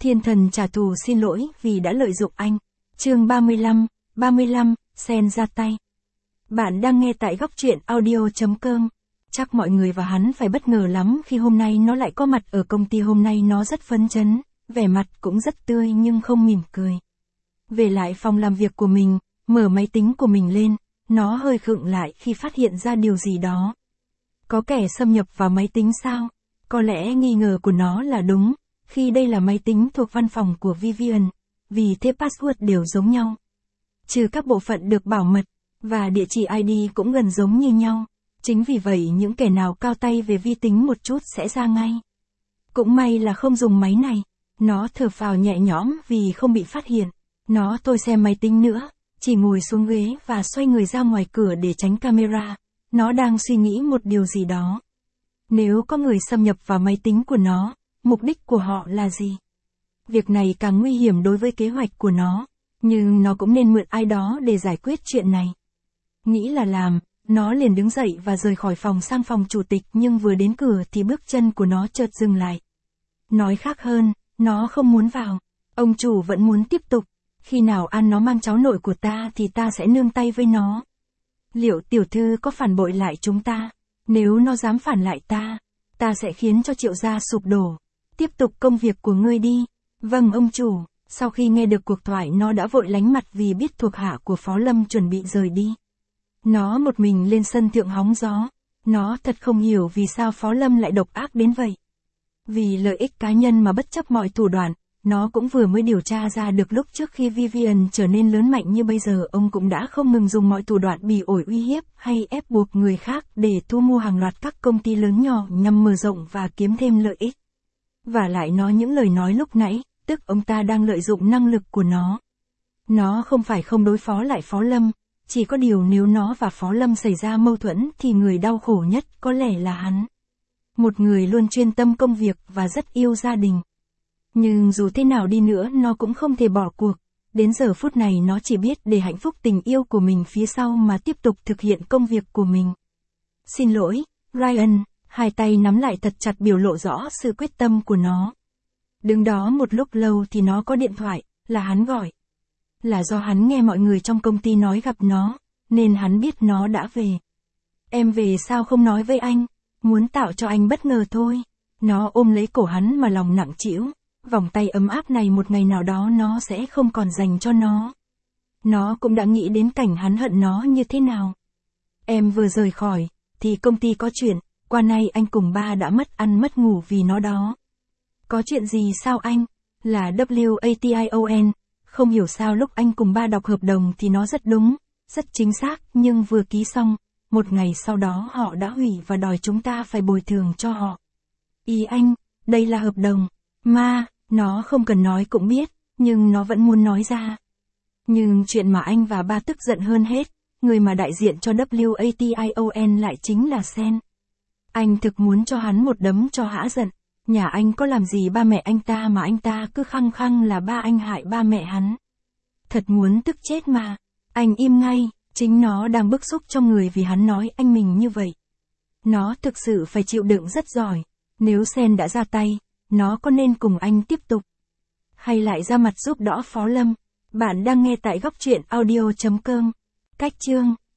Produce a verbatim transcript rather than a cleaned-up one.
Thiên thần trả thù xin lỗi vì đã lợi dụng anh. Chương ba mươi lăm, ba mươi lăm, Sen ra tay. Bạn đang nghe tại góc truyện audio chấm com. Chắc mọi người và hắn phải bất ngờ lắm khi hôm nay nó lại có mặt ở công ty. Hôm nay nó rất phấn chấn, vẻ mặt cũng rất tươi nhưng không mỉm cười. Về lại phòng làm việc của mình, mở máy tính của mình lên, nó hơi khựng lại khi phát hiện ra điều gì đó. Có kẻ xâm nhập vào máy tính sao? Có lẽ nghi ngờ của nó là đúng, khi đây là máy tính thuộc văn phòng của Vivian, vì thế password đều giống nhau. Trừ các bộ phận được bảo mật, và địa chỉ i đê cũng gần giống như nhau. Chính vì vậy những kẻ nào cao tay về vi tính một chút sẽ ra ngay. Cũng may là không dùng máy này. Nó thở phào nhẹ nhõm vì không bị phát hiện. Nó thôi xem máy tính nữa, chỉ ngồi xuống ghế và xoay người ra ngoài cửa để tránh camera. Nó đang suy nghĩ một điều gì đó. Nếu có người xâm nhập vào máy tính của nó, mục đích của họ là gì? Việc này càng nguy hiểm đối với kế hoạch của nó, nhưng nó cũng nên mượn ai đó để giải quyết chuyện này. Nghĩ là làm, nó liền đứng dậy và rời khỏi phòng sang phòng chủ tịch, nhưng vừa đến cửa thì bước chân của nó chợt dừng lại. Nói khác hơn, nó không muốn vào. Ông chủ vẫn muốn tiếp tục. Khi nào ăn nó mang cháu nội của ta thì ta sẽ nương tay với nó. Liệu tiểu thư có phản bội lại chúng ta? Nếu nó dám phản lại ta, ta sẽ khiến cho Triệu gia sụp đổ. Tiếp tục công việc của ngươi đi. Vâng ông chủ. Sau khi nghe được cuộc thoại nó đã vội lánh mặt vì biết thuộc hạ của Phó Lâm chuẩn bị rời đi. Nó một mình lên sân thượng hóng gió. Nó thật không hiểu vì sao Phó Lâm lại độc ác đến vậy. Vì lợi ích cá nhân mà bất chấp mọi thủ đoạn, nó cũng vừa mới điều tra ra được lúc trước khi Vivian trở nên lớn mạnh như bây giờ ông cũng đã không ngừng dùng mọi thủ đoạn bỉ ổi uy hiếp hay ép buộc người khác để thu mua hàng loạt các công ty lớn nhỏ nhằm mở rộng và kiếm thêm lợi ích. Và lại nói những lời nói lúc nãy, tức ông ta đang lợi dụng năng lực của nó. Nó không phải không đối phó lại Phó Lâm, chỉ có điều nếu nó và Phó Lâm xảy ra mâu thuẫn thì người đau khổ nhất có lẽ là hắn. Một người luôn chuyên tâm công việc và rất yêu gia đình. Nhưng dù thế nào đi nữa nó cũng không thể bỏ cuộc. Đến giờ phút này nó chỉ biết để hạnh phúc tình yêu của mình phía sau mà tiếp tục thực hiện công việc của mình. Xin lỗi, Ryan. Hai tay nắm lại thật chặt biểu lộ rõ sự quyết tâm của nó. Đứng đó một lúc lâu thì nó có điện thoại, là hắn gọi. Là do hắn nghe mọi người trong công ty nói gặp nó, nên hắn biết nó đã về. Em về sao không nói với anh? Muốn tạo cho anh bất ngờ thôi. Nó ôm lấy cổ hắn mà lòng nặng trĩu. Vòng tay ấm áp này một ngày nào đó nó sẽ không còn dành cho nó. Nó cũng đã nghĩ đến cảnh hắn hận nó như thế nào. Em vừa rời khỏi, thì công ty có chuyện, qua nay anh cùng ba đã mất ăn mất ngủ vì nó đó. Có chuyện gì sao anh? Là W A T I O N, không hiểu sao lúc anh cùng ba đọc hợp đồng thì nó rất đúng, rất chính xác, nhưng vừa ký xong, một ngày sau đó họ đã hủy và đòi chúng ta phải bồi thường cho họ. Ý anh, đây là hợp đồng. Ma, nó không cần nói cũng biết, nhưng nó vẫn muốn nói ra. Nhưng chuyện mà anh và ba tức giận hơn hết, người mà đại diện cho W A T I O N lại chính là Sen. Anh thực muốn cho hắn một đấm cho hã giận. Nhà anh có làm gì ba mẹ anh ta mà anh ta cứ khăng khăng là ba anh hại ba mẹ hắn. Thật muốn tức chết mà. Anh im ngay, chính nó đang bức xúc trong người vì hắn nói anh mình như vậy. Nó thực sự phải chịu đựng rất giỏi. Nếu Sen đã ra tay, nó có nên cùng anh tiếp tục? Hay lại ra mặt giúp đỡ Phó Lâm? Bạn đang nghe tại góc truyện audio chấm com. Cách chương